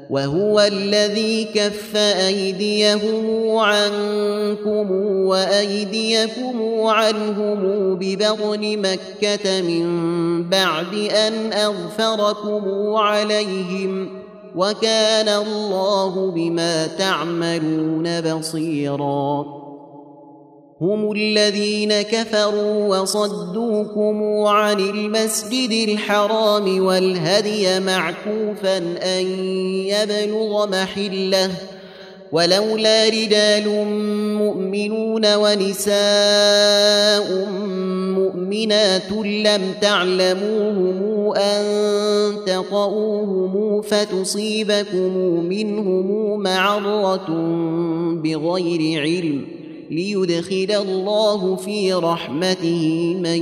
وهو الذي كف أيديهم عنكم وأيديكم عنهم ببطن مكة من بعد أن أغفركم عليهم وكان الله بما تعملون بصيرا هم الذين كفروا وصدوكم عن المسجد الحرام والهدي معكوفا أن يبلغ محله ولولا رجال مؤمنون ونساء مؤمنات لم تعلموهم أن تطؤوهم فتصيبكم منهم معرة بغير علم ليدخل الله في رحمته من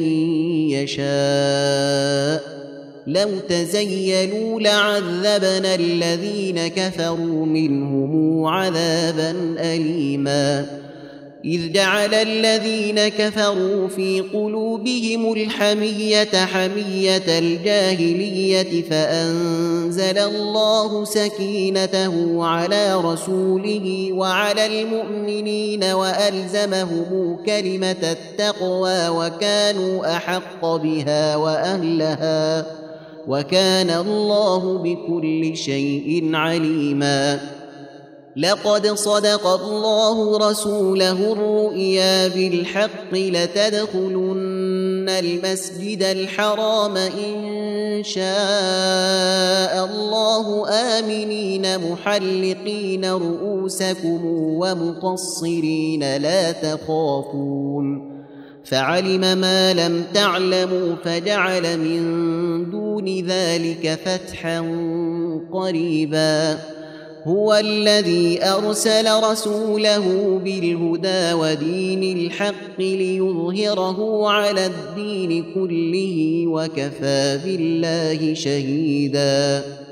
يشاء لو تزيلوا لعذبنا الذين كفروا منهم عذابا أليما إذ جعل الذين كفروا في قلوبهم الحمية حمية الجاهلية فأنزل الله سكينته على رسوله وعلى المؤمنين وألزمهم كلمة التقوى وكانوا أحق بها وأهلها وكان الله بكل شيء عليما لقد صدق الله رسوله الرؤيا بالحق لتدخلن المسجد الحرام إن شاء الله آمنين محلقين رؤوسكم ومقصرين لا تخافون فعلم ما لم تعلموا فجعل من دون ذلك فتحا قريبا هو الذي أرسل رسوله بالهدى ودين الحق ليظهره على الدين كله وكفى بالله شهيدا